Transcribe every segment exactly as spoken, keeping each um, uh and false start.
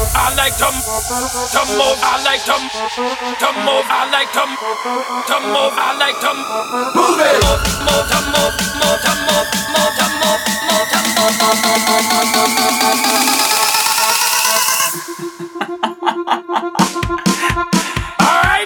I like to to move. I like to to move. I like to to move. I like to move it. Move, move, to move, move, to move, move, to move, move, to move, move, move, move. All right.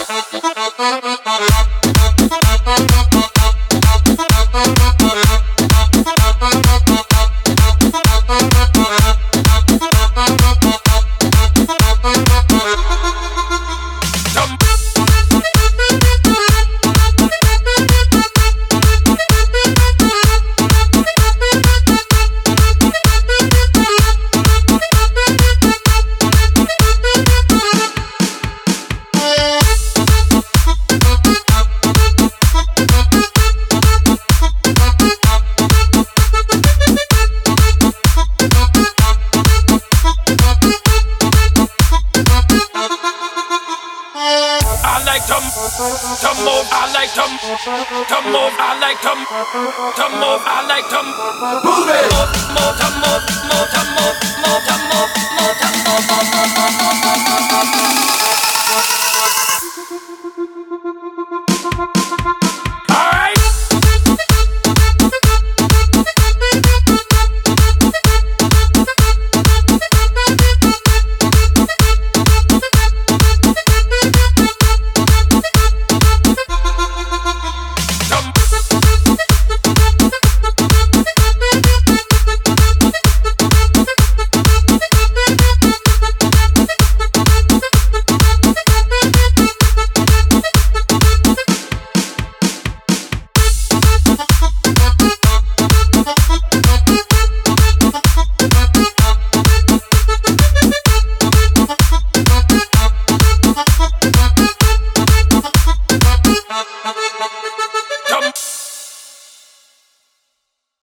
To move, I like to to move, I like to to move, I like to move it. Move, move, to move, move, to move.